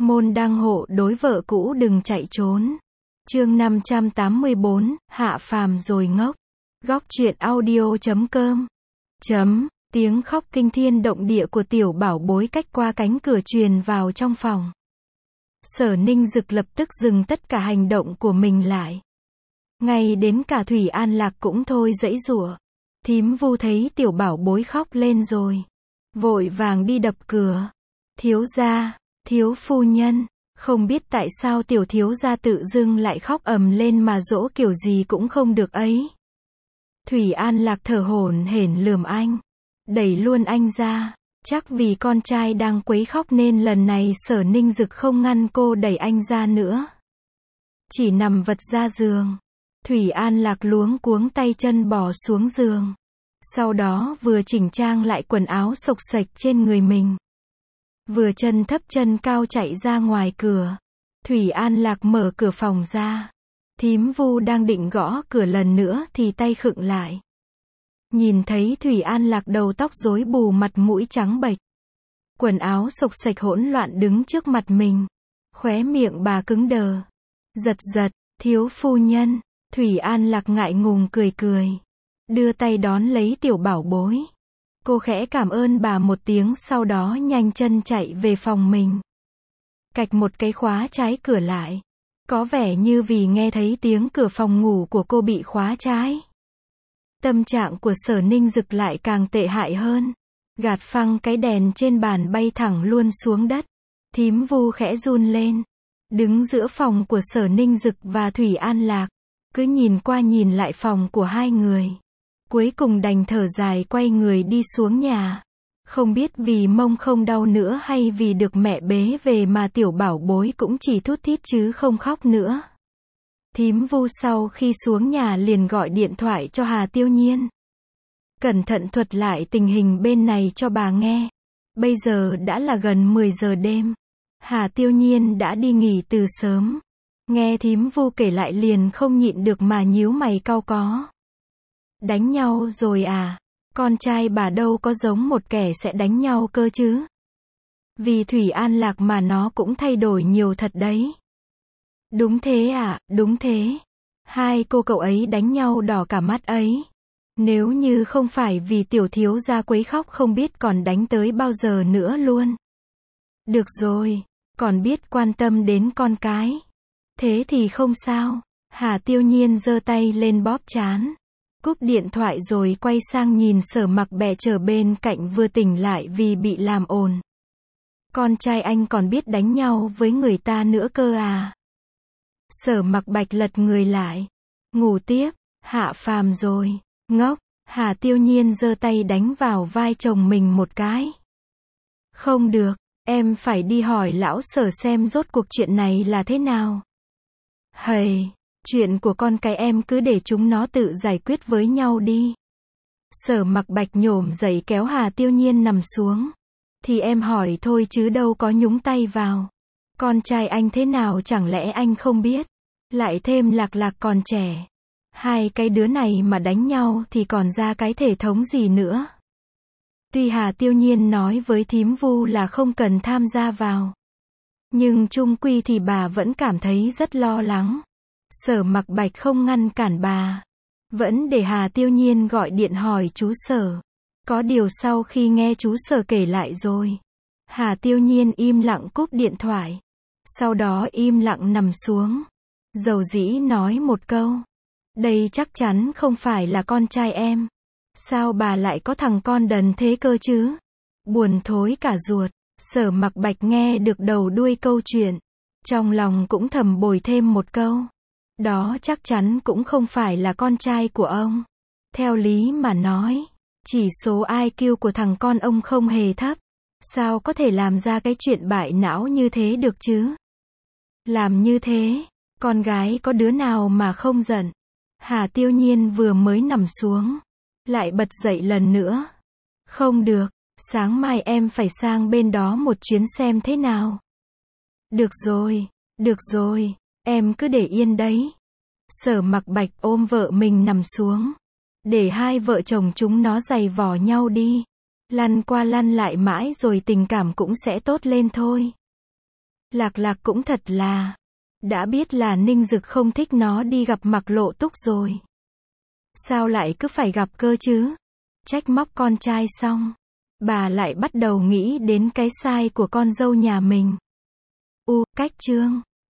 Môn đăng hộ đối vợ cũ đừng chạy trốn. Chương 584, hạ phàm rồi ngốc. Góc truyện audio.com. Tiếng khóc kinh thiên động địa của tiểu bảo bối cách qua cánh cửa truyền vào trong phòng. Sở Ninh Dực lập tức dừng tất cả hành động của mình lại. Ngay đến cả Thủy An Lạc cũng thôi giãy giụa. Thím Vu thấy tiểu bảo bối khóc lên rồi, vội vàng đi đập cửa. Thiếu gia, thiếu phu nhân, không biết tại sao tiểu thiếu gia tự dưng lại khóc ầm lên mà dỗ kiểu gì cũng không được ấy. Thủy An Lạc thở hổn hển lườm anh, đẩy luôn anh ra. Chắc vì con trai đang quấy khóc nên lần này Sở Ninh Dực không ngăn cô đẩy anh ra nữa. Chỉ nằm vật ra giường. Thủy An Lạc luống cuống tay chân bò xuống giường. Sau đó vừa chỉnh trang lại quần áo xộc xệch trên người mình, vừa chân thấp chân cao chạy ra ngoài cửa. Thủy An Lạc mở cửa phòng ra. Thím Vu đang định gõ cửa lần nữa thì tay khựng lại. Nhìn thấy Thủy An Lạc đầu tóc rối bù, mặt mũi trắng bệch, quần áo xộc xệch hỗn loạn đứng trước mặt mình. Khóe miệng bà cứng đờ. Giật, thiếu phu nhân. Thủy An Lạc ngại ngùng cười cười, đưa tay đón lấy tiểu bảo bối. Cô khẽ cảm ơn bà một tiếng, sau đó nhanh chân chạy về phòng mình. Cạch một cái khóa trái cửa lại. Có vẻ như vì nghe thấy tiếng cửa phòng ngủ của cô bị khóa trái. Tâm trạng của Sở Ninh Dực lại càng tệ hại hơn. Gạt phăng cái đèn trên bàn bay thẳng luôn xuống đất. Thím Vu khẽ run lên, đứng giữa phòng của Sở Ninh Dực và Thủy An Lạc, cứ nhìn qua nhìn lại phòng của hai người. Cuối cùng đành thở dài quay người đi xuống nhà. Không biết vì mông không đau nữa hay vì được mẹ bế về mà tiểu bảo bối cũng chỉ thút thít chứ không khóc nữa. Thím Vu sau khi xuống nhà liền gọi điện thoại cho Hà Tiêu Nhiên. Cẩn thận thuật lại tình hình bên này cho bà nghe. Bây giờ đã là gần 10 giờ đêm. Hà Tiêu Nhiên đã đi nghỉ từ sớm. Nghe thím Vu kể lại liền không nhịn được mà nhíu mày cau có. Đánh nhau rồi à? Con trai bà đâu có giống một kẻ sẽ đánh nhau cơ chứ. Vì Thủy An Lạc mà nó cũng thay đổi nhiều thật đấy. Đúng thế à, đúng thế. Hai cô cậu ấy đánh nhau đỏ cả mắt ấy. Nếu như không phải vì tiểu thiếu gia quấy khóc không biết còn đánh tới bao giờ nữa luôn. Được rồi, còn biết quan tâm đến con cái. Thế thì không sao. Hà Tiêu Nhiên giơ tay lên bóp trán, cúp điện thoại rồi quay sang nhìn Sở Mặc Bẹ trở bên cạnh vừa tỉnh lại vì bị làm ồn. Con trai anh còn biết đánh nhau với người ta nữa cơ à? Sở Mặc Bạch lật người lại. Ngủ tiếp, hạ phàm rồi, ngốc. Hà Tiêu Nhiên giơ tay đánh vào vai chồng mình một cái. Không được, em phải đi hỏi lão Sở xem rốt cuộc chuyện này là thế nào. Hầy, chuyện của con cái em cứ để chúng nó tự giải quyết với nhau đi. Sở Mặc Bạch nhổm dậy kéo Hà Tiêu Nhiên nằm xuống. Thì em hỏi thôi chứ đâu có nhúng tay vào. Con trai anh thế nào chẳng lẽ anh không biết. Lại thêm Lạc Lạc còn trẻ. Hai cái đứa này mà đánh nhau thì còn ra cái thể thống gì nữa. Tuy Hà Tiêu Nhiên nói với thím Vu là không cần tham gia vào, nhưng chung quy thì bà vẫn cảm thấy rất lo lắng. Sở Mặc Bạch không ngăn cản bà, vẫn để Hà Tiêu Nhiên gọi điện hỏi chú Sở. Có điều sau khi nghe chú Sở kể lại rồi, Hà Tiêu Nhiên im lặng cúp điện thoại. Sau đó im lặng nằm xuống, dầu dĩ nói một câu. Đây chắc chắn không phải là con trai em. Sao bà lại có thằng con đần thế cơ chứ? Buồn thối cả ruột. Sở Mặc Bạch nghe được đầu đuôi câu chuyện, trong lòng cũng thầm bồi thêm một câu. Đó chắc chắn cũng không phải là con trai của ông. Theo lý mà nói, chỉ số IQ của thằng con ông không hề thấp. Sao có thể làm ra cái chuyện bại não như thế được chứ? Làm như thế, con gái có đứa nào mà không giận. Hà Tiêu Nhiên vừa mới nằm xuống, lại bật dậy lần nữa. Không được, sáng mai em phải sang bên đó một chuyến xem thế nào. Được rồi, em cứ để yên đấy. Sở Mặc Bạch ôm vợ mình nằm xuống, để hai vợ chồng chúng nó giày vò nhau đi. Lăn qua lăn lại mãi rồi tình cảm cũng sẽ tốt lên thôi. Lạc Lạc cũng thật là, đã biết là Ninh Dực không thích nó đi gặp Mạc Lộ Túc rồi. Sao lại cứ phải gặp cơ chứ? Trách móc con trai xong, bà lại bắt đầu nghĩ đến cái sai của con dâu nhà mình. Cách chương